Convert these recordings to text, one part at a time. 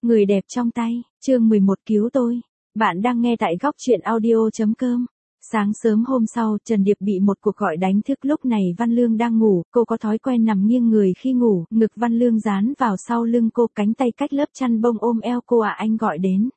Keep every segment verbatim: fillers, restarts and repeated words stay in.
Người đẹp trong tay, chương mười một cứu tôi. Bạn đang nghe tại góc chuyện audio.com. Sáng sớm hôm sau, Trần Điệp bị một cuộc gọi đánh thức. Lúc này Văn Lương đang ngủ, cô có thói quen nằm nghiêng người khi ngủ, ngực Văn Lương dán vào sau lưng cô, cánh tay cách lớp chăn bông ôm eo cô. À, anh gọi đến.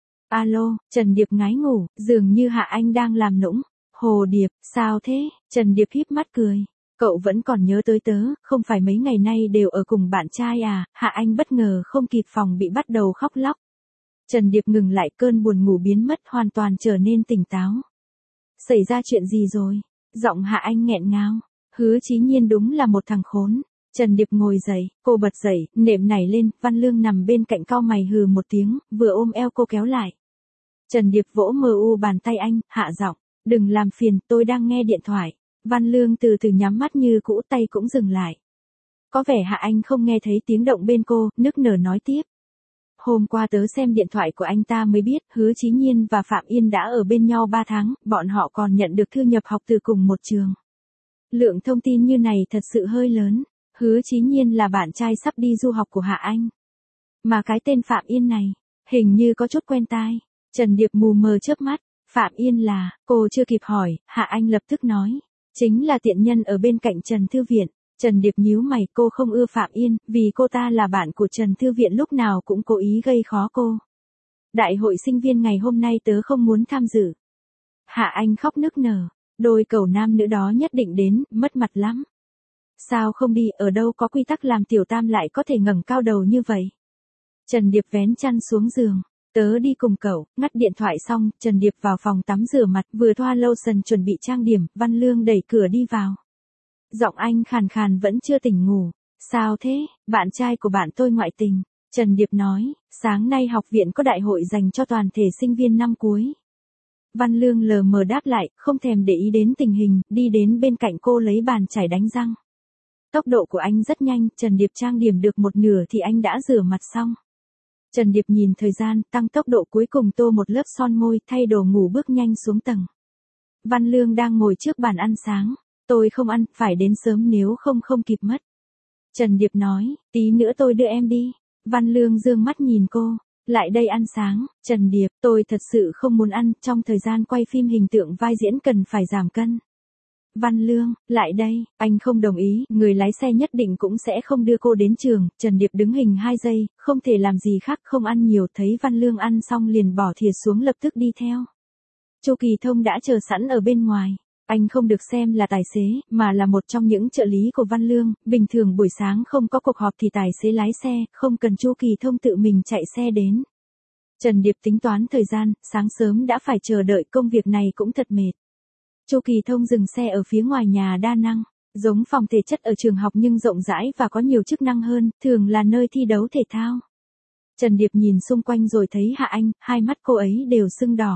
Alo, Trần Điệp ngái ngủ, dường như Hạ Anh đang làm nũng. Hồ Điệp, sao thế? Trần Điệp híp mắt cười. Cậu vẫn còn nhớ tới tớ, không phải mấy ngày nay đều ở cùng bạn trai à? Hạ Anh bất ngờ không kịp phòng bị bắt đầu khóc lóc. Trần Điệp ngừng lại, cơn buồn ngủ biến mất, hoàn toàn trở nên tỉnh táo. Xảy ra chuyện gì rồi? Giọng Hạ Anh nghẹn ngào. Hứa Chí Nhiên đúng là một thằng khốn. Trần Điệp ngồi dậy, cô bật dậy, nệm nảy lên, Văn Lương nằm bên cạnh cau mày hừ một tiếng, vừa ôm eo cô kéo lại. Trần Điệp vỗ mờ u bàn tay anh, hạ giọng, đừng làm phiền, tôi đang nghe điện thoại. Văn Lương từ từ nhắm mắt như cũ, tay cũng dừng lại. Có vẻ Hạ Anh không nghe thấy tiếng động bên cô, nức nở nói tiếp. Hôm qua tớ xem điện thoại của anh ta mới biết, Hứa Chí Nhiên và Phạm Yên đã ở bên nhau ba tháng, bọn họ còn nhận được thư nhập học từ cùng một trường. Lượng thông tin như này thật sự hơi lớn. Hứa Chí Nhiên là bạn trai sắp đi du học của Hạ Anh. Mà cái tên Phạm Yên này, hình như có chút quen tai. Trần Điệp mù mờ chớp mắt. Phạm Yên là, cô chưa kịp hỏi, Hạ Anh lập tức nói. Chính là tiện nhân ở bên cạnh Trần Thư Viện. Trần Điệp nhíu mày, cô không ưa Phạm Yên, vì cô ta là bạn của Trần Thư Viện, lúc nào cũng cố ý gây khó cô. Đại hội sinh viên ngày hôm nay tớ không muốn tham dự. Hạ Anh khóc nức nở, đôi cầu nam nữ đó nhất định đến, mất mặt lắm. Sao không đi, ở đâu có quy tắc làm tiểu tam lại có thể ngẩng cao đầu như vậy? Trần Điệp vén chăn xuống giường. Tớ đi cùng cậu. Ngắt điện thoại xong, Trần Điệp vào phòng tắm rửa mặt, vừa thoa lotion chuẩn bị trang điểm, Văn Lương đẩy cửa đi vào. Giọng anh khàn khàn vẫn chưa tỉnh ngủ. Sao thế, bạn trai của bạn tôi ngoại tình. Trần Điệp nói, sáng nay học viện có đại hội dành cho toàn thể sinh viên năm cuối. Văn Lương lờ mờ đáp lại, không thèm để ý đến tình hình, đi đến bên cạnh cô lấy bàn chải đánh răng. Tốc độ của anh rất nhanh, Trần Điệp trang điểm được một nửa thì anh đã rửa mặt xong. Trần Điệp nhìn thời gian, tăng tốc độ, cuối cùng tô một lớp son môi, thay đồ ngủ bước nhanh xuống tầng. Văn Lương đang ngồi trước bàn ăn sáng. Tôi không ăn, phải đến sớm nếu không không kịp mất. Trần Điệp nói, tí nữa tôi đưa em đi. Văn Lương dương mắt nhìn cô, lại đây ăn sáng. Trần Điệp, tôi thật sự không muốn ăn, trong thời gian quay phim hình tượng vai diễn cần phải giảm cân. Văn Lương, lại đây, anh không đồng ý, người lái xe nhất định cũng sẽ không đưa cô đến trường. Trần Điệp đứng hình hai giây, không thể làm gì khác, không ăn nhiều, thấy Văn Lương ăn xong liền bỏ thìa xuống, lập tức đi theo. Chu Kỳ Thông đã chờ sẵn ở bên ngoài. Anh không được xem là tài xế, mà là một trong những trợ lý của Văn Lương, bình thường buổi sáng không có cuộc họp thì tài xế lái xe, không cần Chu Kỳ Thông tự mình chạy xe đến. Trần Điệp tính toán thời gian, sáng sớm đã phải chờ đợi, công việc này cũng thật mệt. Chu Kỳ Thông dừng xe ở phía ngoài nhà đa năng, giống phòng thể chất ở trường học nhưng rộng rãi và có nhiều chức năng hơn, thường là nơi thi đấu thể thao. Trần Điệp nhìn xung quanh rồi thấy Hạ Anh, hai mắt cô ấy đều sưng đỏ.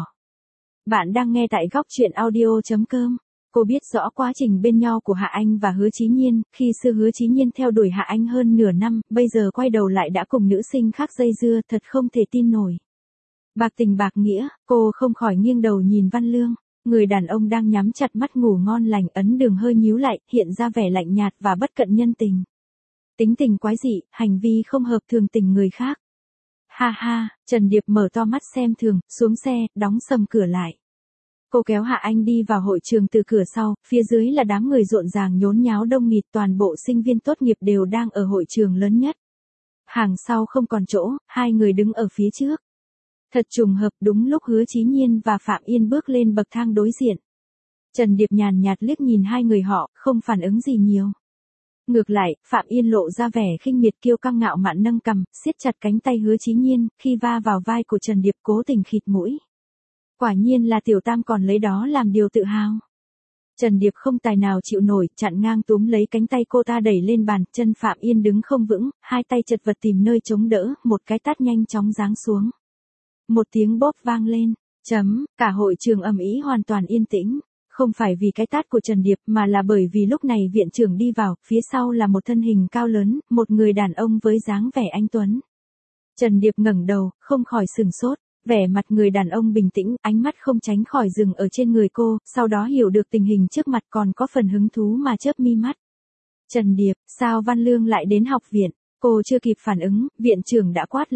Bạn đang nghe tại góc chuyện audio.com. Cô biết rõ quá trình bên nhau của Hạ Anh và Hứa Chí Nhiên, khi xưa Hứa Chí Nhiên theo đuổi Hạ Anh hơn nửa năm, bây giờ quay đầu lại đã cùng nữ sinh khác dây dưa, thật không thể tin nổi. Bạc tình bạc nghĩa, cô không khỏi nghiêng đầu nhìn Văn Lương. Người đàn ông đang nhắm chặt mắt ngủ ngon lành, ấn đường hơi nhíu lại, hiện ra vẻ lạnh nhạt và bất cận nhân tình. Tính tình quái dị, hành vi không hợp thường tình người khác. Ha ha, Trần Điệp mở to mắt xem thường, xuống xe, đóng sầm cửa lại. Cô kéo Hạ Anh đi vào hội trường từ cửa sau, phía dưới là đám người rộn ràng nhốn nháo đông nghịt, toàn bộ sinh viên tốt nghiệp đều đang ở hội trường lớn nhất. Hàng sau không còn chỗ, hai người đứng ở phía trước. Thật trùng hợp, đúng lúc Hứa Chí Nhiên và Phạm Yên bước lên bậc thang đối diện. Trần Điệp nhàn nhạt liếc nhìn hai người họ, không phản ứng gì nhiều. Ngược lại, Phạm Yên lộ ra vẻ khinh miệt kiêu căng ngạo mạn, nâng cằm, siết chặt cánh tay Hứa Chí Nhiên, khi va vào vai của Trần Điệp cố tình khịt mũi. Quả nhiên là tiểu tam còn lấy đó làm điều tự hào. Trần Điệp không tài nào chịu nổi, chặn ngang túm lấy cánh tay cô ta đẩy lên bàn, chân Phạm Yên đứng không vững, hai tay chật vật tìm nơi chống đỡ, một cái tát nhanh chóng giáng xuống. Một tiếng bóp vang lên, chấm, cả hội trường ầm ĩ hoàn toàn yên tĩnh. Không phải vì cái tát của Trần Điệp mà là bởi vì lúc này viện trưởng đi vào, phía sau là một thân hình cao lớn, một người đàn ông với dáng vẻ anh tuấn. Trần Điệp ngẩng đầu, không khỏi sừng sốt, vẻ mặt người đàn ông bình tĩnh, ánh mắt không tránh khỏi dừng ở trên người cô, sau đó hiểu được tình hình trước mặt còn có phần hứng thú mà chớp mi mắt. Trần Điệp, sao Văn Lương lại đến học viện? Cô chưa kịp phản ứng, viện trưởng đã quát lên.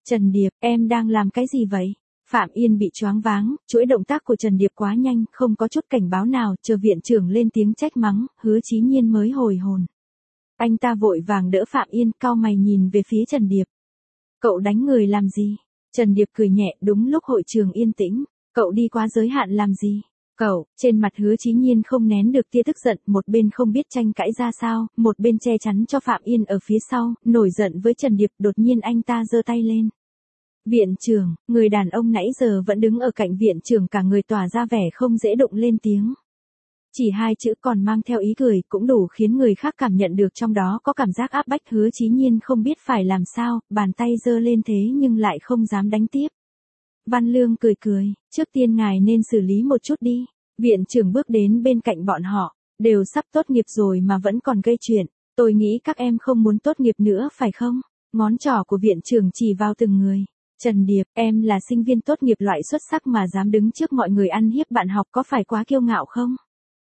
Trần Điệp, em đang làm cái gì vậy? Phạm Yên bị choáng váng, chuỗi động tác của Trần Điệp quá nhanh, không có chút cảnh báo nào, chờ viện trưởng lên tiếng trách mắng, Hứa Chí Nhiên mới hồi hồn. Anh ta vội vàng đỡ Phạm Yên, cau mày nhìn về phía Trần Điệp. Cậu đánh người làm gì? Trần Điệp cười nhẹ, đúng lúc hội trường yên tĩnh. Cậu đi quá giới hạn làm gì? Cậu, trên mặt Hứa Chí Nhiên không nén được tia tức giận, một bên không biết tranh cãi ra sao, một bên che chắn cho Phạm Yên ở phía sau, nổi giận với Trần Điệp, đột nhiên anh ta giơ tay lên. Viện trưởng, người đàn ông nãy giờ vẫn đứng ở cạnh viện trưởng cả người tỏa ra vẻ không dễ đụng lên tiếng. Chỉ hai chữ còn mang theo ý cười cũng đủ khiến người khác cảm nhận được trong đó có cảm giác áp bách. Hứa Chí Nhiên không biết phải làm sao, bàn tay giơ lên thế nhưng lại không dám đánh tiếp. Văn Lương cười cười, trước tiên ngài nên xử lý một chút đi. Viện trưởng bước đến bên cạnh bọn họ, đều sắp tốt nghiệp rồi mà vẫn còn gây chuyện. Tôi nghĩ các em không muốn tốt nghiệp nữa phải không? Ngón trỏ của viện trưởng chỉ vào từng người. Trần Điệp, em là sinh viên tốt nghiệp loại xuất sắc mà dám đứng trước mọi người ăn hiếp bạn học có phải quá kiêu ngạo không?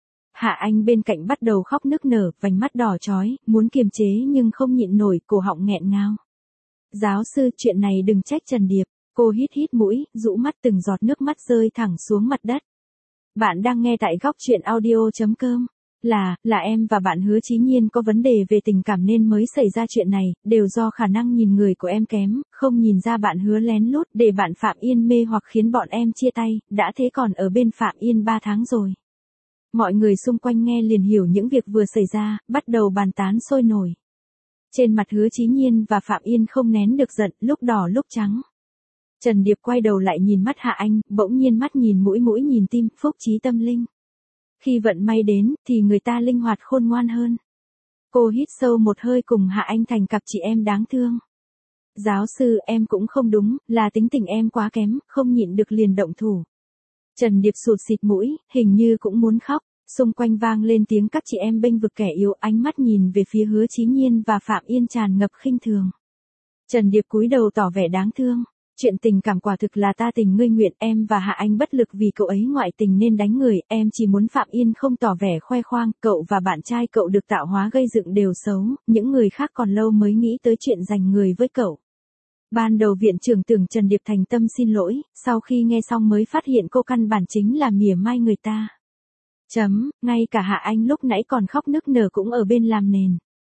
Hạ Anh bên cạnh bắt đầu khóc nức nở, vành mắt đỏ chói, muốn kiềm chế nhưng không nhịn nổi, cổ họng nghẹn ngào. Giáo sư, chuyện này đừng trách Trần Điệp. Cô hít hít mũi, rũ mắt, từng giọt nước mắt rơi thẳng xuống mặt đất. Bạn đang nghe tại góc truyện audio chấm com. Là, là em và bạn Hứa Chí Nhiên có vấn đề về tình cảm nên mới xảy ra chuyện này, đều do khả năng nhìn người của em kém, không nhìn ra bạn Hứa lén lút để bạn Phạm Yên mê hoặc khiến bọn em chia tay, đã thế còn ở bên Phạm Yên ba tháng rồi. Mọi người xung quanh nghe liền hiểu những việc vừa xảy ra, bắt đầu bàn tán sôi nổi. Trên mặt Hứa Chí Nhiên và Phạm Yên không nén được giận, lúc đỏ lúc trắng. Trần Điệp quay đầu lại nhìn mắt Hạ Anh, bỗng nhiên mắt nhìn mũi, mũi nhìn tim, phúc trí tâm linh. Khi vận may đến, thì người ta linh hoạt khôn ngoan hơn. Cô hít sâu một hơi cùng Hạ Anh thành cặp chị em đáng thương. Giáo sư, em cũng không đúng, là tính tình em quá kém, không nhịn được liền động thủ. Trần Điệp sụt xịt mũi, hình như cũng muốn khóc. Xung quanh vang lên tiếng các chị em bênh vực kẻ yếu, ánh mắt nhìn về phía Hứa Chí Nhiên và Phạm Yên tràn ngập khinh thường. Trần Điệp cúi đầu tỏ vẻ đáng thương. Chuyện tình cảm quả thực là ta tình ngươi nguyện, em và Hạ Anh bất lực vì cậu ấy ngoại tình nên đánh người, em chỉ muốn Phạm Yên không tỏ vẻ khoe khoang, cậu và bạn trai cậu được tạo hóa gây dựng đều xấu, những người khác còn lâu mới nghĩ tới chuyện giành người với cậu. Ban đầu viện trưởng tưởng Trần Điệp thành tâm xin lỗi, sau khi nghe xong mới phát hiện cô căn bản chính là mỉa mai người ta. Chấm, ngay cả Hạ Anh lúc nãy còn khóc nức nở cũng ở bên làm nền.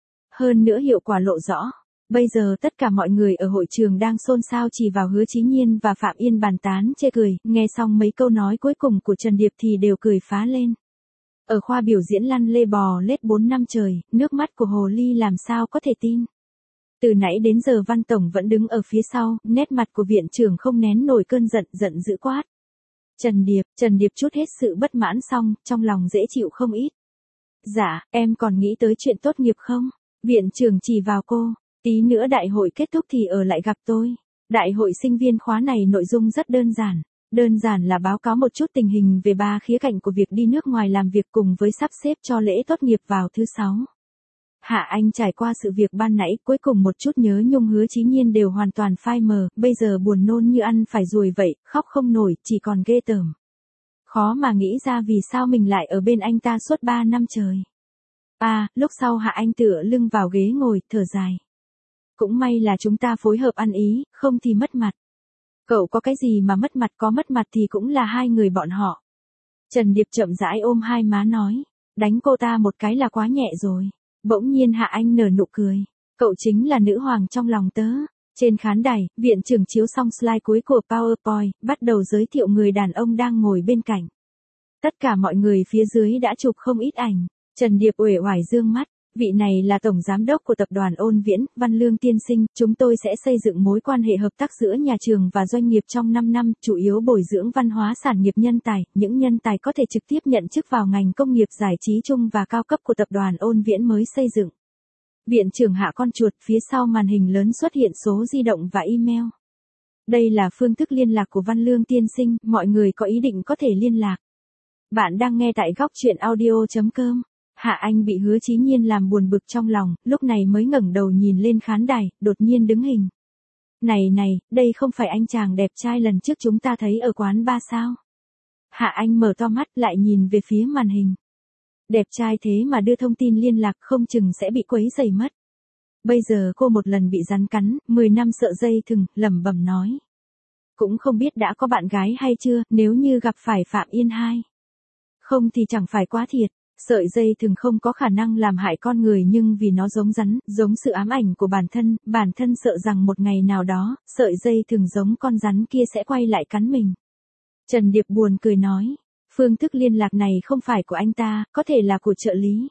Hơn nữa hiệu quả lộ rõ. Bây giờ tất cả mọi người ở hội trường đang xôn xao chỉ vào Hứa Chí Nhiên và Phạm Yên bàn tán chê cười, nghe xong mấy câu nói cuối cùng của Trần Điệp thì đều cười phá lên. Ở khoa biểu diễn lăn lê bò lết bốn năm trời, nước mắt của Hồ Ly làm sao có thể tin. Từ nãy đến giờ Văn Tổng vẫn đứng ở phía sau, nét mặt của viện trưởng không nén nổi cơn giận, giận dữ quát. Trần Điệp, Trần Điệp chút hết sự bất mãn xong, trong lòng dễ chịu không ít. Dạ, em còn nghĩ tới chuyện tốt nghiệp không? Viện trưởng chỉ vào cô. Tí nữa đại hội kết thúc thì ở lại gặp tôi. Đại hội sinh viên khóa này nội dung rất đơn giản. Đơn giản là báo cáo một chút tình hình về ba khía cạnh của việc đi nước ngoài làm việc cùng với sắp xếp cho lễ tốt nghiệp vào thứ sáu. Hạ Anh trải qua sự việc ban nãy, cuối cùng một chút nhớ nhung Hứa Chí Nhiên đều hoàn toàn phai mờ, bây giờ buồn nôn như ăn phải ruồi vậy, khóc không nổi, chỉ còn ghê tởm. Khó mà nghĩ ra vì sao mình lại ở bên anh ta suốt ba năm trời. À, lúc sau Hạ Anh tựa lưng vào ghế ngồi, thở dài. Cũng may là chúng ta phối hợp ăn ý, không thì mất mặt. Cậu có cái gì mà mất mặt, có mất mặt thì cũng là hai người bọn họ. Trần Điệp chậm rãi ôm hai má nói, đánh cô ta một cái là quá nhẹ rồi. Bỗng nhiên Hạ Anh nở nụ cười, cậu chính là nữ hoàng trong lòng tớ. Trên khán đài, viện trưởng chiếu xong slide cuối của PowerPoint, bắt đầu giới thiệu người đàn ông đang ngồi bên cạnh. Tất cả mọi người phía dưới đã chụp không ít ảnh. Trần Điệp uể oải dương mắt. Vị này là tổng giám đốc của tập đoàn Ôn Viễn, Văn Lương tiên sinh, chúng tôi sẽ xây dựng mối quan hệ hợp tác giữa nhà trường và doanh nghiệp trong năm năm, chủ yếu bồi dưỡng văn hóa sản nghiệp nhân tài, những nhân tài có thể trực tiếp nhận chức vào ngành công nghiệp giải trí chung và cao cấp của tập đoàn Ôn Viễn mới xây dựng. Viện trưởng hạ con chuột, phía sau màn hình lớn xuất hiện số di động và email. Đây là phương thức liên lạc của Văn Lương tiên sinh, mọi người có ý định có thể liên lạc. Bạn đang nghe tại góc truyện audio chấm com. Hạ Anh bị Hứa Chí Nhiên làm buồn bực trong lòng, lúc này mới ngẩng đầu nhìn lên khán đài, đột nhiên đứng hình. Này này, đây không phải anh chàng đẹp trai lần trước chúng ta thấy ở quán bar sao? Hạ Anh mở to mắt lại nhìn về phía màn hình. Đẹp trai thế mà đưa thông tin liên lạc không chừng sẽ bị quấy rầy mất. Bây giờ cô một lần bị rắn cắn, mười năm sợ dây thừng, lẩm bẩm nói. Cũng không biết đã có bạn gái hay chưa, nếu như gặp phải Phạm Yên Hai. Không thì chẳng phải quá thiệt. Sợi dây thừng không có khả năng làm hại con người nhưng vì nó giống rắn, giống sự ám ảnh của bản thân, bản thân sợ rằng một ngày nào đó, sợi dây thừng giống con rắn kia sẽ quay lại cắn mình. Trần Điệp buồn cười nói, phương thức liên lạc này không phải của anh ta, có thể là của trợ lý.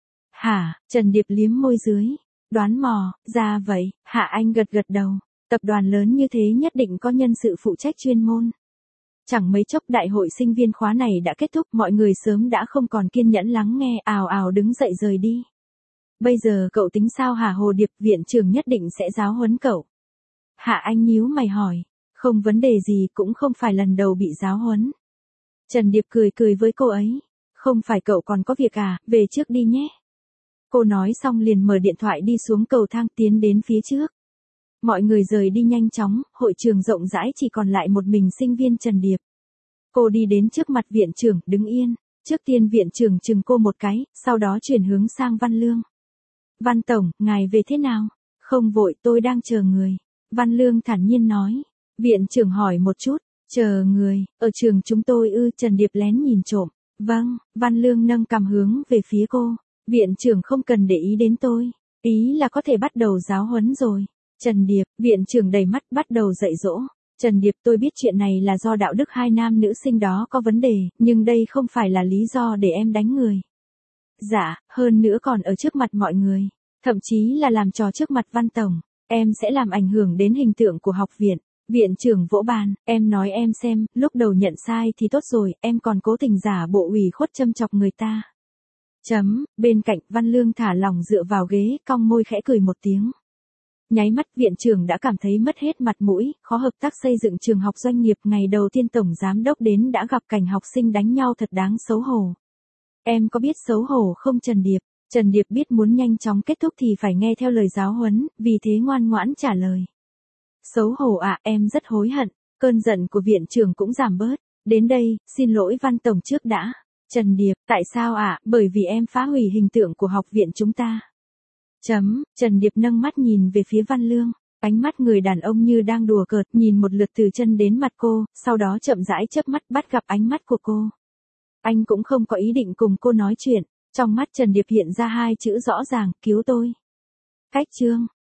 Hả, Trần Điệp liếm môi dưới, đoán mò, ra vậy, Hạ Anh gật gật đầu, tập đoàn lớn như thế nhất định có nhân sự phụ trách chuyên môn. Chẳng mấy chốc đại hội sinh viên khóa này đã kết thúc, mọi người sớm đã không còn kiên nhẫn lắng nghe, ào ào đứng dậy rời đi. Bây giờ cậu tính sao hả Hồ Điệp, viện trưởng nhất định sẽ giáo huấn cậu. Hạ Anh nhíu mày hỏi, không vấn đề gì, cũng không phải lần đầu bị giáo huấn. Trần Điệp cười cười với cô ấy, không phải cậu còn có việc à, về trước đi nhé. Cô nói xong liền mở điện thoại đi xuống cầu thang tiến đến phía trước. Mọi người rời đi nhanh chóng, hội trường rộng rãi chỉ còn lại một mình sinh viên Trần Điệp. Cô đi đến trước mặt viện trưởng, đứng yên. Trước tiên viện trưởng chừng cô một cái, sau đó chuyển hướng sang Văn Lương. Văn Tổng, ngài về thế nào? Không vội, tôi đang chờ người. Văn Lương thản nhiên nói. Viện trưởng hỏi một chút, chờ người, ở trường chúng tôi ư? Trần Điệp lén nhìn trộm. Vâng, Văn Lương nâng cằm hướng về phía cô. Viện trưởng không cần để ý đến tôi. Ý là có thể bắt đầu giáo huấn rồi. Trần Điệp, viện trưởng đầy mắt bắt đầu dạy dỗ. Trần Điệp, tôi biết chuyện này là do đạo đức hai nam nữ sinh đó có vấn đề, nhưng đây không phải là lý do để em đánh người. Dạ, hơn nữa còn ở trước mặt mọi người, thậm chí là làm trò trước mặt Văn Tổng, em sẽ làm ảnh hưởng đến hình tượng của học viện. Viện trưởng vỗ bàn, em nói em xem, lúc đầu nhận sai thì tốt rồi, em còn cố tình giả bộ ủy khuất châm chọc người ta. Chấm, bên cạnh Văn Lương thả lỏng dựa vào ghế, cong môi khẽ cười một tiếng. Nháy mắt viện trưởng đã cảm thấy mất hết mặt mũi, khó hợp tác xây dựng trường học doanh nghiệp. Ngày đầu tiên tổng giám đốc đến đã gặp cảnh học sinh đánh nhau thật đáng xấu hổ. Em có biết xấu hổ không Trần Điệp? Trần Điệp biết muốn nhanh chóng kết thúc thì phải nghe theo lời giáo huấn, vì thế ngoan ngoãn trả lời. Xấu hổ ạ, à, em rất hối hận, cơn giận của viện trưởng cũng giảm bớt. Đến đây, xin lỗi Văn Tổng trước đã. Trần Điệp, tại sao ạ? À? Bởi vì em phá hủy hình tượng của học viện chúng ta. Chấm, Trần Điệp nâng mắt nhìn về phía Văn Lương, ánh mắt người đàn ông như đang đùa cợt, nhìn một lượt từ chân đến mặt cô, sau đó chậm rãi chớp mắt bắt gặp ánh mắt của cô. Anh cũng không có ý định cùng cô nói chuyện, trong mắt Trần Điệp hiện ra hai chữ rõ ràng, cứu tôi. Cách chương